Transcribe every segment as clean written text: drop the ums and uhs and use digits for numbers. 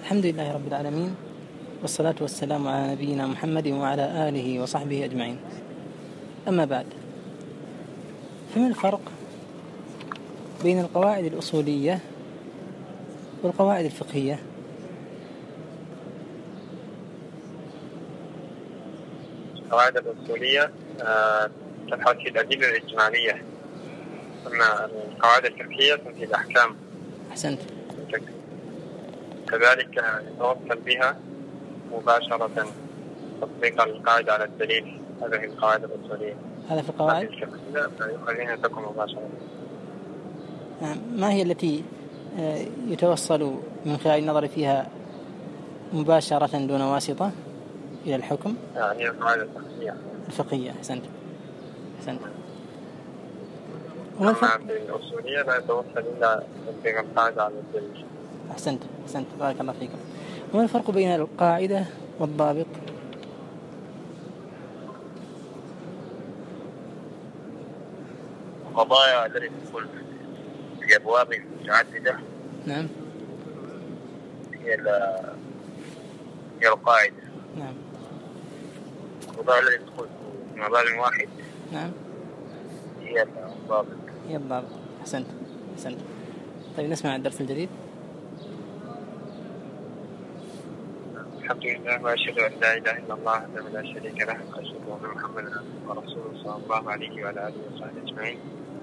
الحمد لله رب العالمين، والصلاة والسلام على نبينا محمد وعلى آله وصحبه أجمعين. أما بعد، فما الفرق بين القواعد الأصولية والقواعد الفقهية؟ القواعد الأصولية تبحث في الأدلة الإجمالية، أما القواعد الفقهية في الأحكام. أحسنت. كذلك يتوصل بها مباشرة تطبيق القاعدة على الدليل. هذه القواعد الأصولية. هذا في القواعد الفقهية يخليها تكون مباشرة. ما هي التي يتوصل من خلال النظر فيها مباشرة دون واسطة إلى الحكم؟ هي القواعد الفقهية. أحسنت. أما في الأصولية لا يتوصل إلا تطبيق القاعدة على الدليل. أحسنت بارك الله فيكم. وما الفرق بين القاعدة والضابط؟ القضايا التي تدخل في أبواب متعددة. نعم. هي القاعدة. نعم. القضايا التي تدخل في مباب واحد. نعم. هي الضابط. أحسنت. طيب، نسمع الدرس الجديد. الحمد لله، وأشهد أن لا إله إلا الله وحده لا شريك له، وأشهد أن محمدا ورسوله صلى الله عليه وعلى آله وصحبه أجمعين.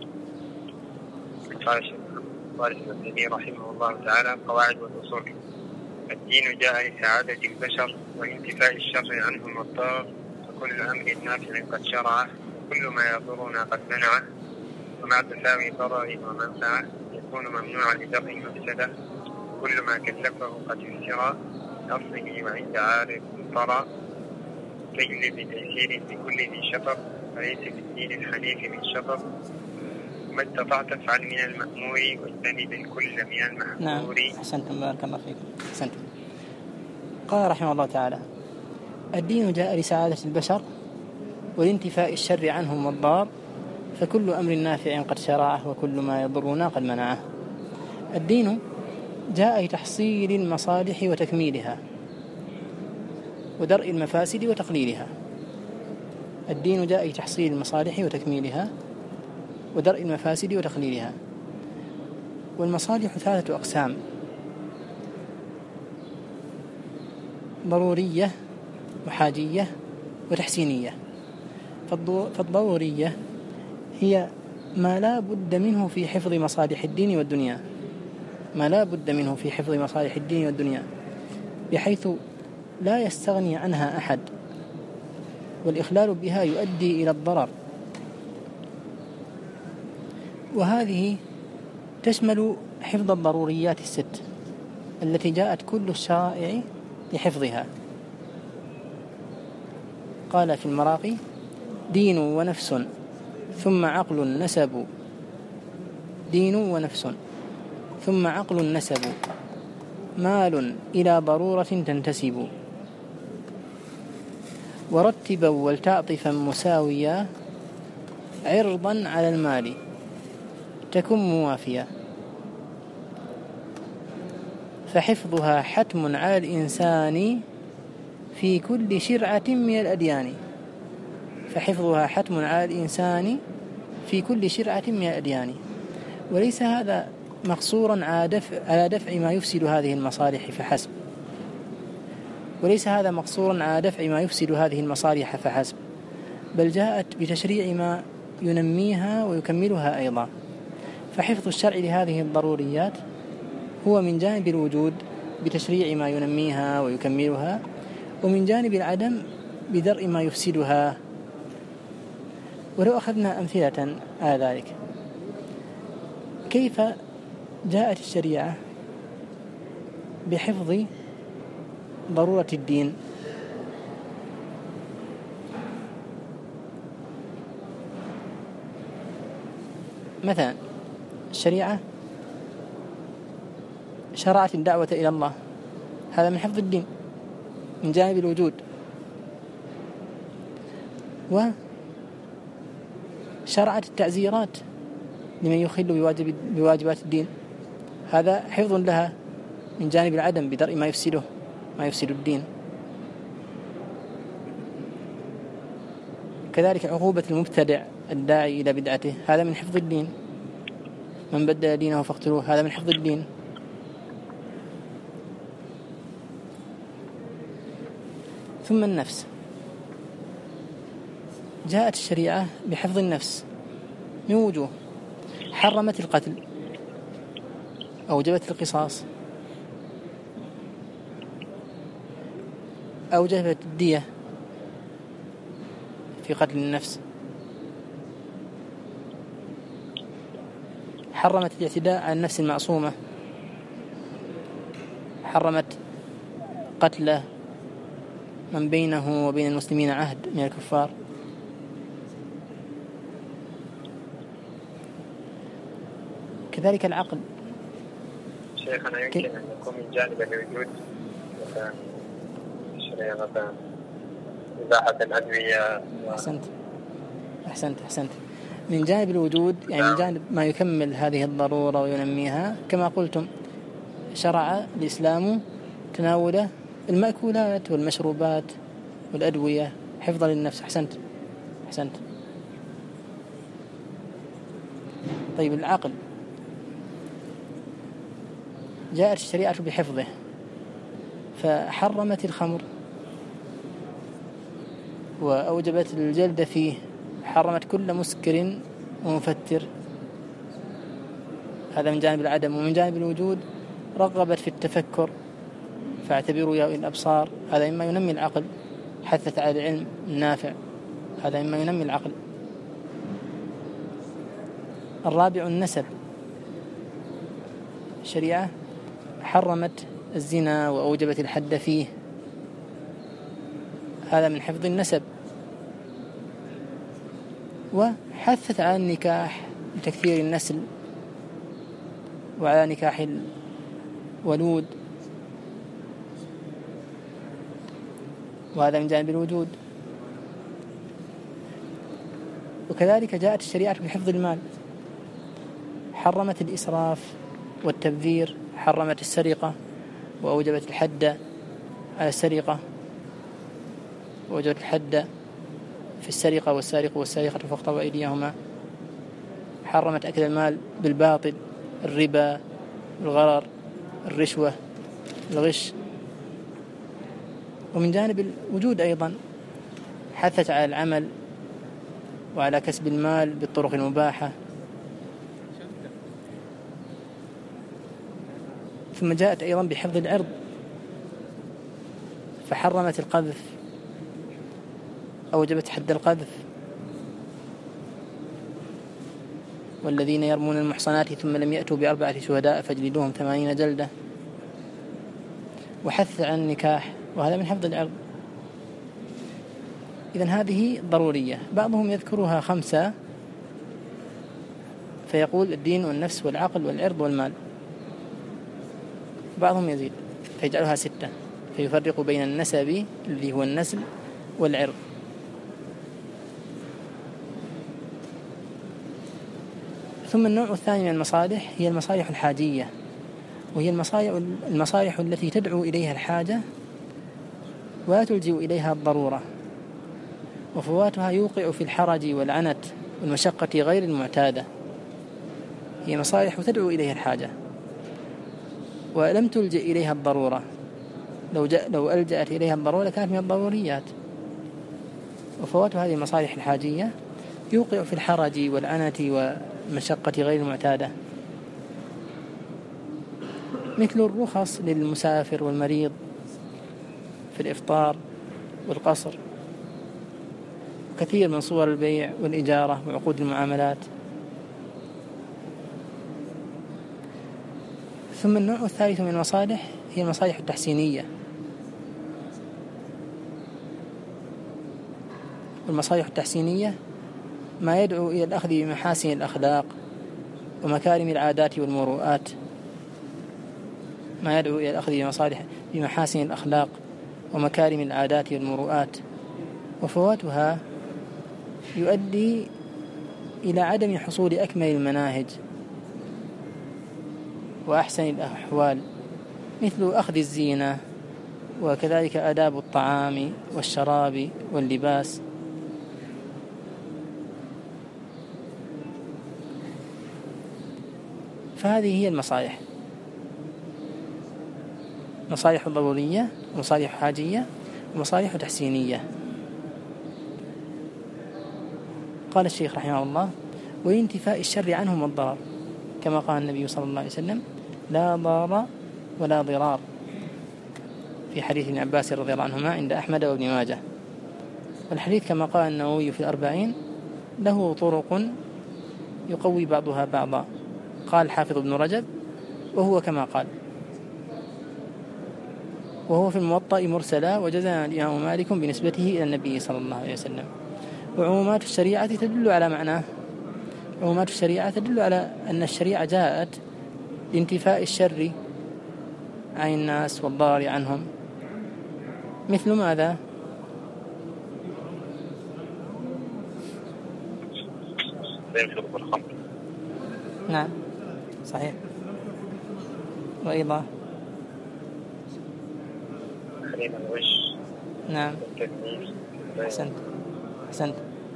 قال الشيخ صالح بن تيمية رحمه الله تعالى: القواعد والأصول. الدين جاء لسعادة البشر وانتفاء الشر عنهم والضرر، فكل أمر نافع قد شرعه، وكل ما يضرنا قد منعه، ومع تساوي ضرر ومنفعه يكون ممنوعا لدفع المفسدة. كل ما كلفه قد يسر أصله وعند عارف طرى، تجلب بتيسير بكل ذي شطر، فليس في الدين الحنيف من شطر. ما استطعت فعل من المأمور واجتنب الكل من المحظور. نعم. أحسنتم، بارك الله فيكم. أحسنتم. قال رحمه الله تعالى: الدين جاء لسعادة البشر والانتفاء الشر عنهم والضار، فكل أمر نافع قد شرعه، وكل ما يضرنا قد منعه. الدين جاء لتحصيل المصالح وتكميلها، ودرء المفاسد وتقليلها. الدين جاء لتحصيل المصالح وتكميلها، ودرء المفاسد وتقليلها. والمصالح 3 أقسام: ضرورية، وحاجية، وتحسينية. فالضرورية هي ما لا بد منه في حفظ مصالح الدين والدنيا، بحيث لا يستغني عنها أحد، والإخلال بها يؤدي إلى الضرر. وهذه تشمل حفظ الضروريات 6 التي جاءت كل الشرائع لحفظها. قال في المراقي: دين ونفس ثم عقل نسب، دين ونفس ثم عقل نسب، مال إلى ضرورة تنتسب، ورتبا ولتعطفا مساويا، عرضا على المال تكن موافيا. فحفظها حتم على الإنسان في كل شرعة من الأديان. وليس هذا مقصورا على دفع ما يفسد هذه المصالح فحسب، بل جاءت بتشريع ما ينميها ويكملها أيضا. فحفظ الشرع لهذه الضروريات هو من جانب الوجود بتشريع ما ينميها ويكملها، ومن جانب العدم بدرء ما يفسدها. ولو أخذنا أمثلة على ذلك، كيف جاءت الشريعة بحفظ ضرورة الدين؟ مثلا الشريعة شرعت الدعوة إلى الله، هذا من حفظ الدين من جانب الوجود. وشرعت لمن يخل بواجبات الدين، هذا حفظ لها من جانب العدم بدرء ما يفسد الدين. كذلك عقوبة المبتدع الداعي إلى بدعته، هذا من حفظ الدين. من بدل دينه فاقتلوه، هذا من حفظ الدين. ثم النفس، جاءت الشريعة بحفظ النفس من وجوه: حرمت القتل، أوجبت القصاص، أوجبت الدية في قتل النفس، حرمت الاعتداء على النفس المعصومة، حرمت قتل من بينه وبين المسلمين عهد من الكفار. كذلك العقل. شيخنا يمكن أن يكون من جانب الوجود مثلا الشريعة مثلا إباحة الأدوية. أحسنت. من جانب الوجود يعني من جانب ما يكمل هذه الضرورة وينميها، كما قلتم شرع الإسلام تناول المأكولات والمشروبات والأدوية حفظا للنفس. أحسنت. طيب العقل، جاءت الشريعة بحفظه فحرمت الخمر وأوجبت الجلد فيه، حرمت كل مسكر ومفتر، هذا من جانب العدم. ومن جانب الوجود رغبت في التفكر، فاعتبروا يا أولي الأبصار، هذا مما ينمي العقل. حثت على العلم النافع، هذا مما ينمي العقل. الرابع النسب، الشريعة حرمت الزنا وأوجبت الحد فيه، هذا من حفظ النسب. وحثت على النكاح لتكثير النسل وعلى نكاح الولود، وهذا من جانب الوجود. وكذلك جاءت الشريعة بحفظ المال، حرمت الإسراف والتبذير، حرمت السرقة وأوجبت الحد على السرقة، وأوجبت الحد في السرقة والسارق والسارقة فاقطعوا أيديهما، حرمت أكل المال بالباطل، الربا، الغرر، الرشوة، الغش. ومن جانب الوجود أيضا حثت على العمل وعلى كسب المال بالطرق المباحة. ثم جاءت أيضا بحفظ العرض، فحرمت القذف، أوجبت حد القذف. والذين يرمون المحصنات ثم لم يأتوا ب4 شهداء فاجلدوهم 80 جلدة. وحث عن النكاح، وهذا من حفظ العرض. إذن هذه ضرورية. بعضهم يذكرها 5 فيقول الدين والنفس والعقل والعرض والمال، بعضهم يزيد فيجعلها 6 فيفرق بين النسب الذي هو النسل والعرض. ثم النوع الثاني من المصالح هي المصالح الحاجية، وهي المصالح التي تدعو إليها الحاجة ولا تلجئ إليها الضرورة، وفواتها يوقع في الحرج والعنت والمشقة غير المعتادة. هي مصالح تدعو إليها الحاجة ولم تلجئ إليها الضرورة، لو ألجأت إليها الضرورة كانت من الضروريات. وفوات هذه المصالح الحاجية يوقع في الحرج والعنت والمشقة غير المعتادة، مثل الرخص للمسافر والمريض في الإفطار والقصر، وكثير من صور البيع والإجارة وعقود المعاملات. ثم النوع الثالث من المصالح هي المصالح التحسينية. والمصالح التحسينية ما يدعو إلى الأخذ بمحاسن الأخلاق ومكارم العادات والمروءات، ما يدعو إلى الأخذ بمحاسن الأخلاق ومكارم العادات والمروءات، وفواتها يؤدي إلى عدم حصول أكمل المناهج وأحسن الأحوال مثل أخذ الزينة، وكذلك آداب الطعام والشراب واللباس. فهذه هي المصالح: مصالح ضرورية، ومصالح حاجية، ومصالح تحسينية. قال الشيخ رحمه الله: وانتفاء الشر عنهم والضرر، كما قال النبي صلى الله عليه وسلم: لا ضار ولا ضرار، في حديث ابن عباس رضي الله عنهما عند أحمد وابن ماجه. والحديث كما قال النووي في الأربعين له طرق يقوي بعضها بعضا. قال الحافظ ابن رجب: وهو كما قال، وهو في الموطأ مرسلا، وجزم الإمام مالك بنسبته إلى النبي صلى الله عليه وسلم. وعمومات الشريعة تدل على معناه. عمومات الشريعة تدل على أن الشريعة جاءت لانتفاء الشر عن الناس والضرر عنهم. مثل ماذا؟ نعم صحيح. وأيضا نعم أحسنت.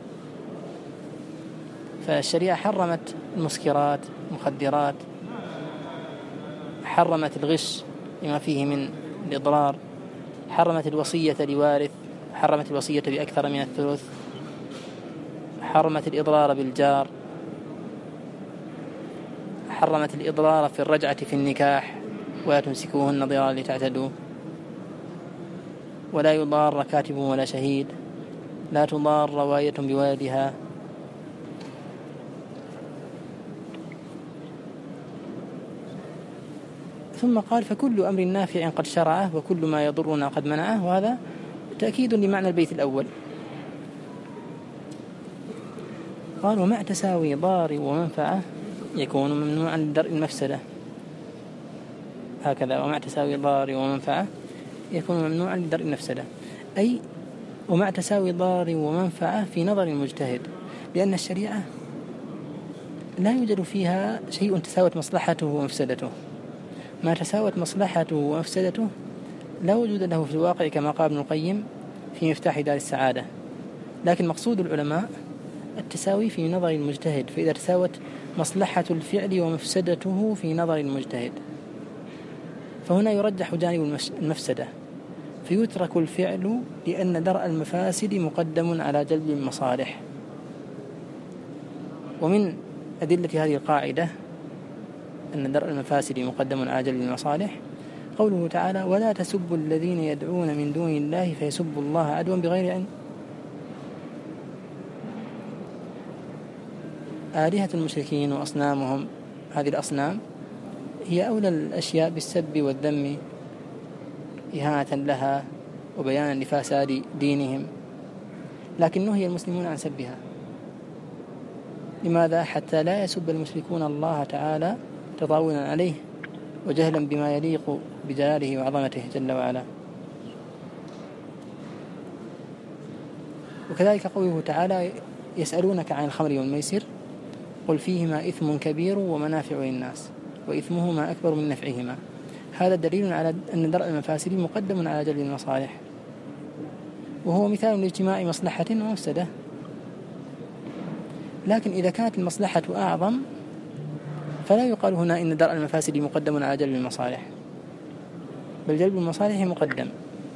فالشريعة حرمت المسكرات، المخدرات، حرمت الغش لما فيه من الإضرار، حرمت الوصية لوارث، حرمت الوصية بأكثر من الثلث، حرمت الإضرار بالجار، حرمت الإضرار في الرجعة في النكاح، ولا تمسكوهن ضرارا لتعتدوا، ولا يضار كاتب ولا شهيد، لا تضار رواية بولدها. ثم قال: فكل أمر نافع قد شرعه، وكل ما يضرنا قد منعه. وهذا تأكيد لمعنى البيت الأول. قال: ومع تساوي ضار ومنفعة يكون ممنوعا لدرء المفسدة. هكذا: ومع تساوي ضار ومنفعة يكون ممنوعا لدرء المفسدة، أي ومع تساوي ضار ومنفعة في نظر المجتهد، لأن الشريعة لا يوجد فيها شيء تساوت مصلحته ومفسدته. ما تساوت مصلحته ومفسدته لا وجود له في الواقع، كما قال ابن القيم في مفتاح دار السعادة. لكن مقصود العلماء التساوي في نظر المجتهد، فإذا تساوت مصلحة الفعل ومفسدته في نظر المجتهد فهنا يرجح جانب المفسدة، فيترك الفعل، لأن درء المفاسد مقدم على جلب المصالح. ومن أدلة هذه القاعدة أن درء المفاسد مقدم على جلب المصالح قوله تعالى: ولا تسبوا الذين يدعون من دون الله فيسبوا الله عدوا بغير علم. آلهة المشركين وأصنامهم، هذه الأصنام هي أولى الأشياء بالسب والذم إهانة لها وبيانا لفساد دينهم، لكن نهي المسلمون عن سبها. لماذا؟ حتى لا يسب المشركون الله تعالى تطاولا عليه وجهلا بما يليق بجلاله وعظمته جل وعلا. وكذلك قوله تعالى: يسألونك عن الخمر والميسر قل فيهما إثم كبير ومنافع للناس وإثمهما أكبر من نفعهما. هذا دليل على أن درء المفاسد مقدم على جلب المصالح، وهو مثال لاجتماع مصلحة ومفسدة. لكن إذا كانت المصلحة أعظم فلا يقال هنا إن درء المفاسد مقدم على جلب المصالح، بل جلب المصالح مقدم.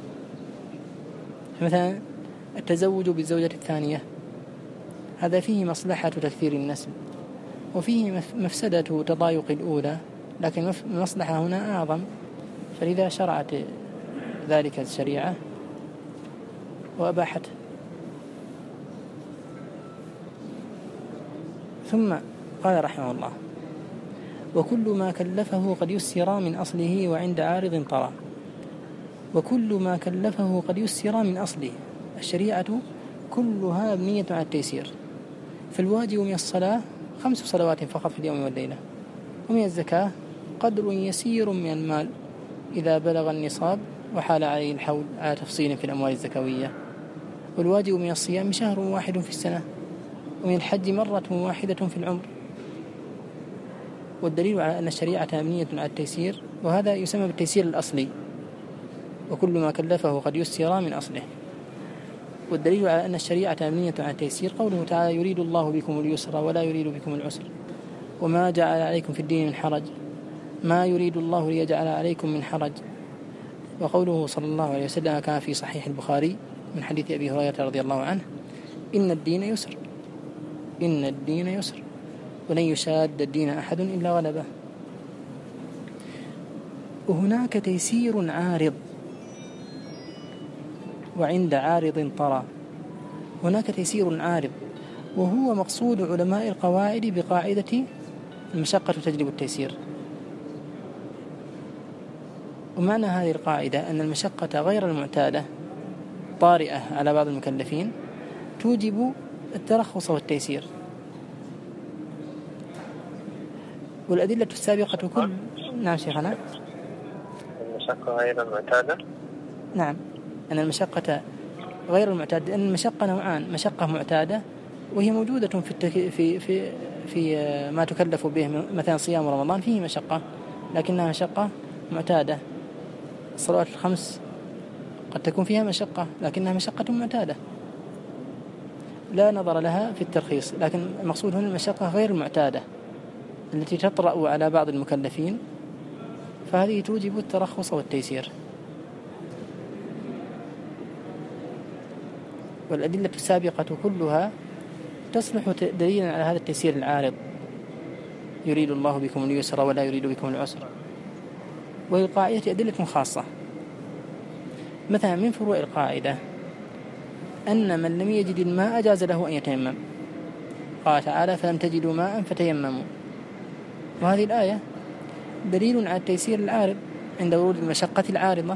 مثلا التزوج بالزوجة الثانية، هذا فيه مصلحة تكثير النسل، وفيه مفسدة تضايق الأولى، لكن المصلحة هنا أعظم، فلذا شرعت ذلك الشريعة وأباحته. ثم قال رحمه الله: وكل ما كلفه قد يسر من أصله وعند عارض طرى. وكل ما كلفه قد يسر من أصله. الشريعة كلها مبنية على التيسير. فالواجب من الصلاة 5 صلوات فقط في اليوم والليلة، ومن الزكاة قدر يسير من المال إذا بلغ النصاب وحال عليه الحول على تفصيل في الأموال الزكوية. والواجب من الصيام شهر واحد في السنة، ومن الحج مرة واحدة في العمر. والدليل على أن الشريعة مبنية على التيسير وهذا يسمى بالتيسير الأصلي، وكل ما كلفه قد يسر من أصله. والدليل على أن الشريعة مبنية على التيسير قوله تعالى: يريد الله بكم اليسر ولا يريد بكم العسر وما جعل عليكم في الدين من حرج ما يريد الله ليجعل عليكم من حرج. وقوله صلى الله عليه وسلم كان في صحيح البخاري من حديث أبي هريرة رضي الله عنه: إن الدين يسر، إن الدين يسر ولن يشاد الدين أحد إلا غلبه. وهناك تيسير عارض، وعند عارض طرى. هناك تيسير عارض، وهو مقصود علماء القواعد بقاعدة المشقة تجلب التيسير. ومعنى هذه القاعدة أن المشقة غير المعتادة طارئة على بعض المكلفين توجب الترخص والتيسير. والأدلة السابقة كل نعم شيخنا. المشقة غير المعتادة. نعم، أن المشقة غير المعتادة، أن المشقة نوعان: مشقة معتادة وهي موجودة في ما تكلف به، مثلا صيام رمضان فيه مشقة لكنها مشقة معتادة. الصلوات الخمس قد تكون فيها مشقة لكنها مشقة معتادة لا نظر لها في الترخيص. لكن المقصود هنا المشقة غير المعتادة التي تطرأ على بعض المكلفين، فهذه توجب الترخص والتيسير. والأدلة السابقة كلها تصلح دليلا على هذا التيسير العارض: يريد الله بكم اليسر ولا يريد بكم العسر. وللقاعدة أدلة خاصة. مثلا من فروع القاعدة أن من لم يجد الماء جاز له أن يتيمم. قال تعالى: فلم تجدوا ماء فتيمموا. وهذه الآية دليل على التيسير العارض عند ورود المشقة العارضة،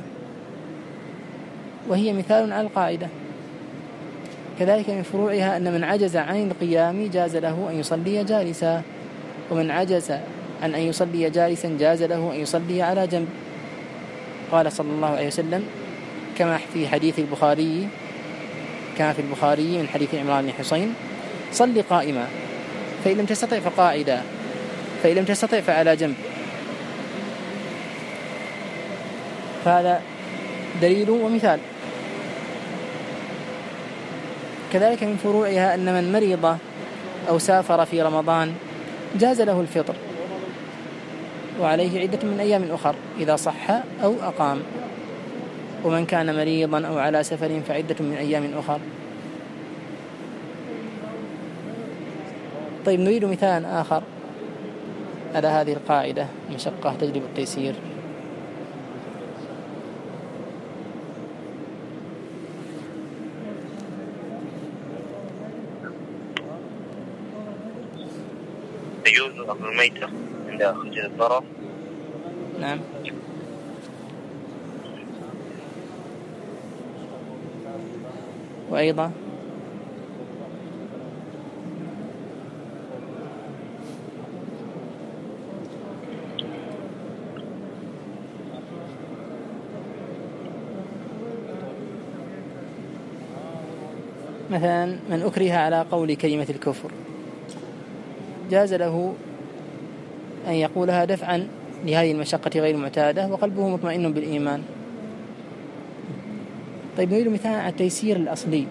وهي مثال على القاعدة. كذلك من فروعها أن من عجز عن القيام جاز له أن يصلي جالسا، ومن عجز عن أن يصلي جالسا جاز له أن يصلي على جنب. قال صلى الله عليه وسلم كما في حديث البخاري، كما في البخاري من حديث عمران بن حسين: صل قائما فإن لم تستطع فقاعدا فإن لم تستطع فعلى جنب. فهذا دليل ومثال. كذلك من فروعها أن من مرض أو سافر في رمضان جاز له الفطر وعليه عدة من أيام أخر إذا صح أو أقام، ومن كان مريضا أو على سفر فعدة من أيام أخر. طيب، نريد مثال آخر على هذه القاعدة: المشقة تجلب التيسير. يجوز أكل الميتة عند خروج الضرر. نعم. وأيضا مثلا من أكره على قول كلمة الكفر جاز له أن يقولها دفعا لهذه المشقة غير المعتادة وقلبه مطمئن بالإيمان. طيب، نريد مثال على التيسير الأصلي.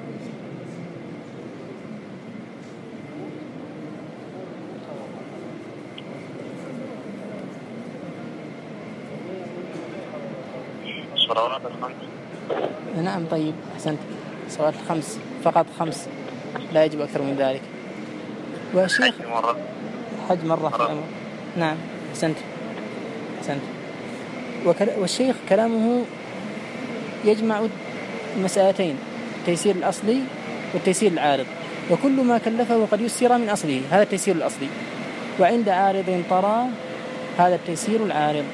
الصلوات الخمس. نعم، طيب، أحسنت. الصلوات الخمس فقط 5، لا يجب أكثر من ذلك. والشيخ حج مرة في العمر. نعم، أحسنت. والشيخ كلامه يجمع المسألتين: التيسير الأصلي والتيسير العارض. وكل ما كلفه قد يسر من أصله، هذا التيسير الأصلي. وعند عارض طرى، هذا التيسير العارض.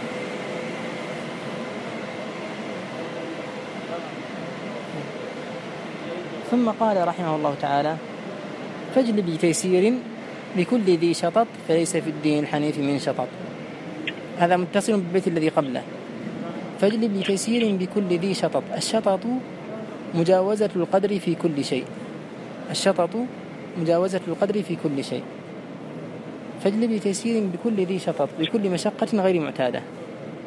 ثم قال رحمه الله تعالى: فاجلب بتيسير لكل ذي شطط فليس في الدين الحنيف من شطط. هذا متصل بالبيت الذي قبله: فاجلب بتيسير بكل ذي شطط. الشطط مجاوزة القدر في كل شيء. الشطط مجاوزة القدر في كل شيء. فاجلب بتيسير بكل ذي شطط، بكل مشقة غير معتادة.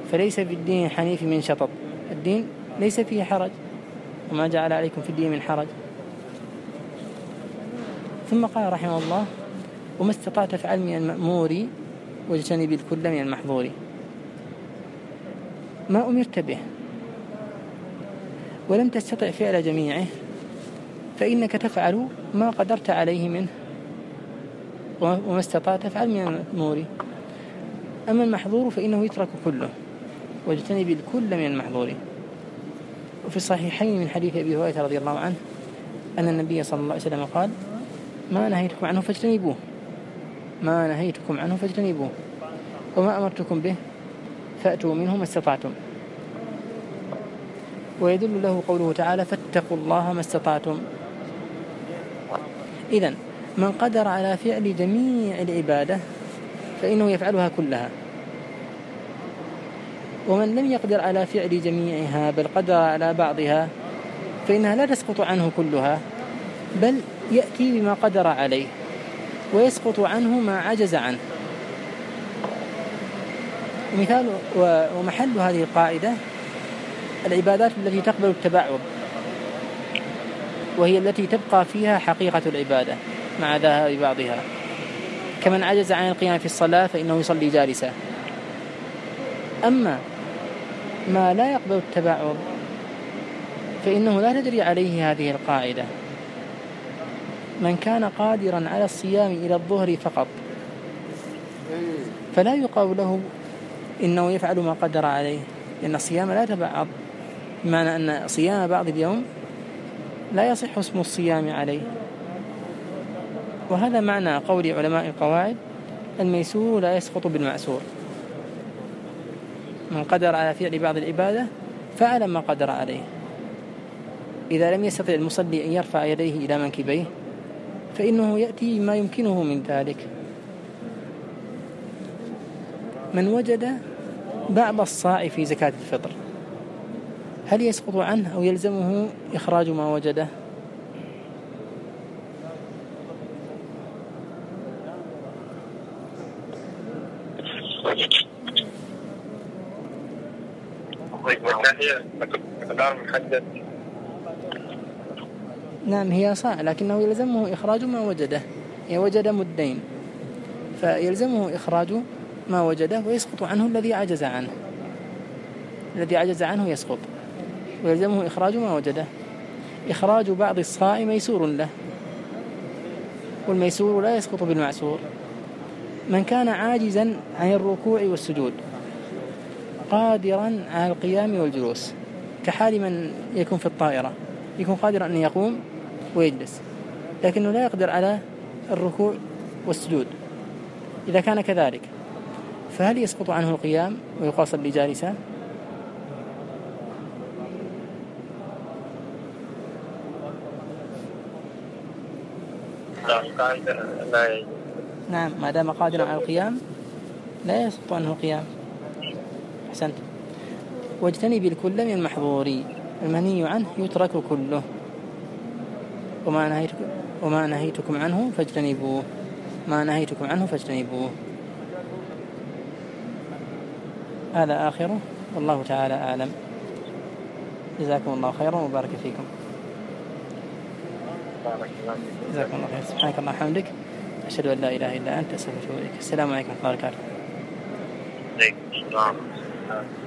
فليس في الدين حنيف من شطط، الدين ليس فيه حرج، وما جعل عليكم في الدين من حرج. ثم قال رحمه الله: وما استطعت فعل من المأمور واجتنب الكل من المحظور. ما أمرت به ولم تستطع فعل جميعه فإنك تفعل ما قدرت عليه منه، وما استطعت فعل من المأمور. أما المحظور فإنه يترك كله، واجتنب الكل من المحظور. وفي الصحيحين من حديث أبي هريرة رضي الله عنه أن النبي صلى الله عليه وسلم قال: ما نهيتكم عنه فاجتنبوه، ما نهيتكم عنه فاجتنبوه، وما أمرتكم به فأتوا منه ما استطعتم. ويدل له قوله تعالى: فاتقوا الله ما استطعتم. إذن من قدر على فعل جميع العبادة فإنه يفعلها كلها، ومن لم يقدر على فعل جميعها بل قدر على بعضها فإنها لا تسقط عنه كلها، بل يأتي بما قدر عليه ويسقط عنه ما عجز عنه. ومثال ومحل هذه القاعدة العبادات التي تقبل التبعض، وهي التي تبقى فيها حقيقة العبادة مع ذهاب بعضها، كمن عجز عن القيام في الصلاة فإنه يصلي جالسا. أما ما لا يقبل التبعض فإنه لا تجري عليه هذه القاعدة. من كان قادرا على الصيام إلى الظهر فقط فلا يقال له إنه يفعل ما قدر عليه، لأن الصيام لا يتبعض، بمعنى أن صيام بعض اليوم لا يصح اسم الصيام عليه. وهذا معنى قول علماء القواعد: الميسور لا يسقط بالمعسور. من قدر على فعل بعض العبادة فعل ما قدر عليه. إذا لم يستطع المصلي أن يرفع يديه إلى منكبيه فإنه يأتي ما يمكنه من ذلك. من وجد بعض الصاع في زكاة الفطر هل يسقط عنه أو يلزمه إخراج ما وجده؟ نعم هي صاع، لكنه يلزمه إخراج ما وجده. وجد مدين فيلزمه إخراج ما وجده ويسقط عنه الذي عجز عنه. الذي عجز عنه يسقط ويلزمه إخراج ما وجده. إخراج بعض الصاع ميسور له، والميسور لا يسقط بالمعسور. من كان عاجزا عن الركوع والسجود قادرا على القيام والجلوس، كحال من يكون في الطائرة، يكون قادرا أن يقوم ويجلس لكنه لا يقدر على الركوع والسجود، إذا كان كذلك فهل يسقط عنه القيام ويقال صلي جالسا؟ نعم ما دام قادرا على القيام لا يسقط عنه القيام. أحسنت. واجتنب الكل من المحظور، المنهي عنه يترك كله، وما نهيتكم عنه فاجتنبوه، ما نهيتكم عنه فاجتنبوه. هذا آخره، والله تعالى أعلم. جزاكم الله خيرا وبارك فيكم. جزاكم الله خير. سبحانك اللهم وبحمدك، أشهد أن لا إله إلا أنت، أستغفرك وأتوب إليك. السلام عليكم ورحمة الله وبركاته.